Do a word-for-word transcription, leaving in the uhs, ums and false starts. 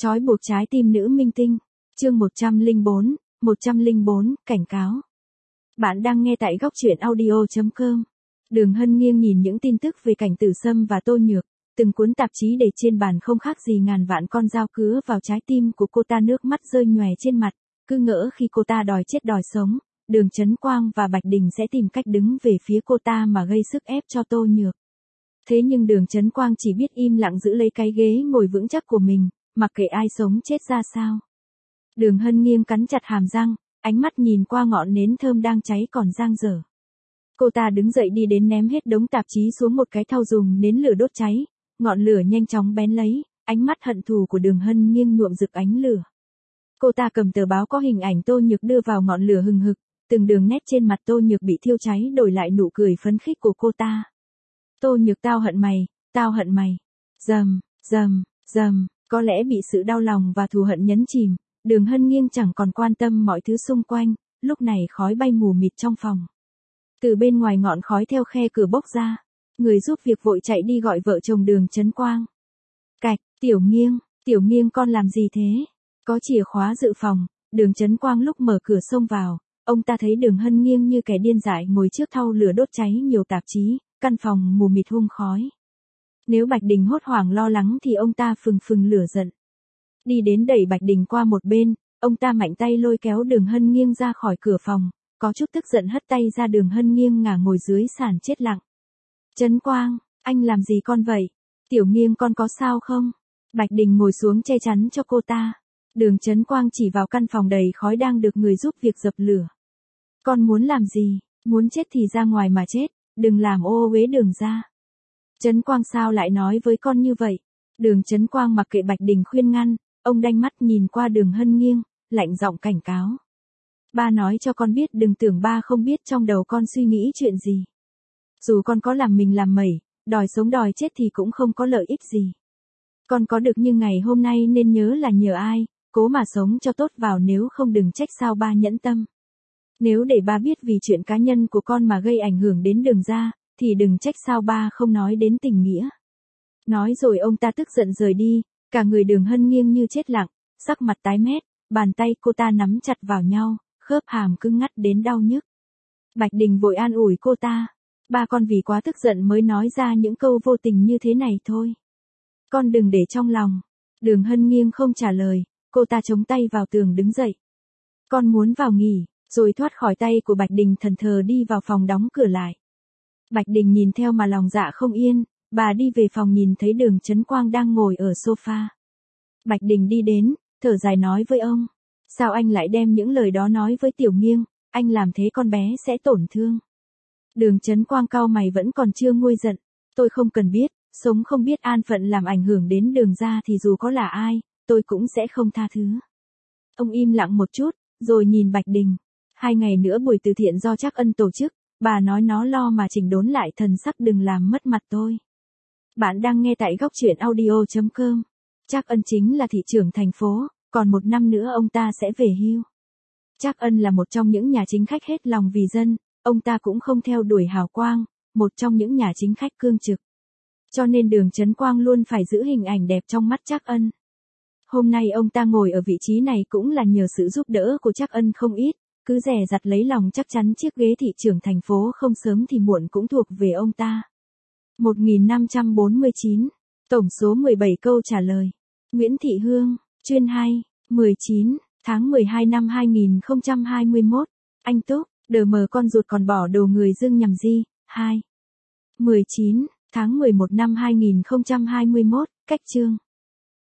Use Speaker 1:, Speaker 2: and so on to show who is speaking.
Speaker 1: Trói buộc trái tim nữ minh tinh. Chương một trăm lẻ bốn, một trăm lẻ bốn, cảnh cáo. Bạn đang nghe tại góc truyện audio chấm com. Đường Hân nghiêng nhìn những tin tức về cảnh Tử Sâm và Tô Nhược, từng cuốn tạp chí để trên bàn không khác gì ngàn vạn con dao cứa vào trái tim của cô ta, nước mắt rơi nhòe trên mặt, cứ ngỡ khi cô ta đòi chết đòi sống, Đường Chấn Quang và Bạch Đình sẽ tìm cách đứng về phía cô ta mà gây sức ép cho Tô Nhược. Thế nhưng Đường Chấn Quang chỉ biết im lặng giữ lấy cái ghế ngồi vững chắc của mình, mặc kệ ai sống chết ra sao. Đường Hân nghiêng cắn chặt hàm răng, ánh mắt nhìn qua ngọn nến thơm đang cháy còn dang dở. Cô ta đứng dậy đi đến ném hết đống tạp chí xuống một cái thau dùng nến lửa đốt cháy, ngọn lửa nhanh chóng bén lấy, ánh mắt hận thù của Đường Hân nghiêng nhuộm rực ánh lửa. Cô ta cầm tờ báo có hình ảnh Tô Nhược đưa vào ngọn lửa hừng hực, từng đường nét trên mặt Tô Nhược bị thiêu cháy đổi lại nụ cười phấn khích của cô ta. Tô Nhược, tao hận mày, tao hận mày. Rầm, rầm, rầm, có lẽ bị sự đau lòng và thù hận nhấn chìm, Đường Hân nghiêng chẳng còn quan tâm mọi thứ xung quanh, lúc này khói bay mù mịt trong phòng. Từ bên ngoài ngọn khói theo khe cửa bốc ra, người giúp việc vội chạy đi gọi vợ chồng Đường Chấn Quang. Cạch, Tiểu Nghiêng, Tiểu Nghiêng con làm gì thế? Có chìa khóa dự phòng, Đường Chấn Quang lúc mở cửa xông vào, ông ta thấy Đường Hân nghiêng như kẻ điên dại ngồi trước thau lửa đốt cháy nhiều tạp chí, căn phòng mù mịt hun khói. Nếu Bạch Đình hốt hoảng lo lắng thì ông ta phừng phừng lửa giận. Đi đến đẩy Bạch Đình qua một bên, ông ta mạnh tay lôi kéo Đường Hân nghiêng ra khỏi cửa phòng, có chút tức giận hất tay ra. Đường Hân nghiêng ngả ngồi dưới sàn chết lặng. Chấn Quang, anh làm gì con vậy? Tiểu Nghiêng con có sao không? Bạch Đình ngồi xuống che chắn cho cô ta. Đường Chấn Quang chỉ vào căn phòng đầy khói đang được người giúp việc dập lửa. Con muốn làm gì? Muốn chết thì ra ngoài mà chết, đừng làm ô uế Đường ra. Chấn Quang sao lại nói với con như vậy? Đường Chấn Quang mặc kệ Bạch Đình khuyên ngăn, ông đanh mắt nhìn qua Đường Hân nghiêng, lạnh giọng cảnh cáo. Ba nói cho con biết, đừng tưởng ba không biết trong đầu con suy nghĩ chuyện gì. Dù con có làm mình làm mẩy, đòi sống đòi chết thì cũng không có lợi ích gì. Con có được như ngày hôm nay nên nhớ là nhờ ai, cố mà sống cho tốt vào, nếu không đừng trách sao ba nhẫn tâm. Nếu để ba biết vì chuyện cá nhân của con mà gây ảnh hưởng đến Đường ra, thì đừng trách sao ba không nói đến tình nghĩa. Nói rồi ông ta tức giận rời đi, cả người Đường Hân nghiêng như chết lặng, sắc mặt tái mét, bàn tay cô ta nắm chặt vào nhau, khớp hàm cứng ngắt đến đau nhức. Bạch Đình vội an ủi cô ta. Ba con vì quá tức giận mới nói ra những câu vô tình như thế này thôi. Con đừng để trong lòng. Đường Hân nghiêng không trả lời, cô ta chống tay vào tường đứng dậy. Con muốn vào nghỉ, rồi thoát khỏi tay của Bạch Đình thẫn thờ đi vào phòng đóng cửa lại. Bạch Đình nhìn theo mà lòng dạ không yên, bà đi về phòng nhìn thấy Đường Chấn Quang đang ngồi ở sofa. Bạch Đình đi đến, thở dài nói với ông. Sao anh lại đem những lời đó nói với Tiểu Nghiêng, anh làm thế con bé sẽ tổn thương. Đường Chấn Quang cau mày vẫn còn chưa nguôi giận. Tôi không cần biết, sống không biết an phận làm ảnh hưởng đến Đường ra thì dù có là ai, tôi cũng sẽ không tha thứ. Ông im lặng một chút, rồi nhìn Bạch Đình. Hai ngày nữa buổi từ thiện do Trác Ân tổ chức, bà nói nó lo mà chỉnh đốn lại thần sắc, đừng làm mất mặt tôi. Bạn đang nghe tại góc truyện audio chấm com. Trác Ân chính là thị trưởng thành phố, còn một năm nữa ông ta sẽ về hưu. Trác Ân là một trong những nhà chính khách hết lòng vì dân, ông ta cũng không theo đuổi hào quang, một trong những nhà chính khách cương trực. Cho nên Đường Chấn Quang luôn phải giữ hình ảnh đẹp trong mắt Trác Ân. Hôm nay ông ta ngồi ở vị trí này cũng là nhờ sự giúp đỡ của Trác Ân không ít, cứ dè dặt lấy lòng chắc chắn chiếc ghế thị trưởng thành phố không sớm thì muộn cũng thuộc về ông ta. một nghìn năm trăm bốn mươi chín, tổng số mười bảy câu trả lời. Nguyễn Thị Hương, chuyên hai, mười chín, tháng mười hai năm hai nghìn không trăm hai mươi mốt, anh Túc, đờ mờ con ruột còn bỏ đồ người dưng nhằm gì, hai. mười chín, tháng mười một năm hai nghìn không trăm hai mươi mốt, cách chương.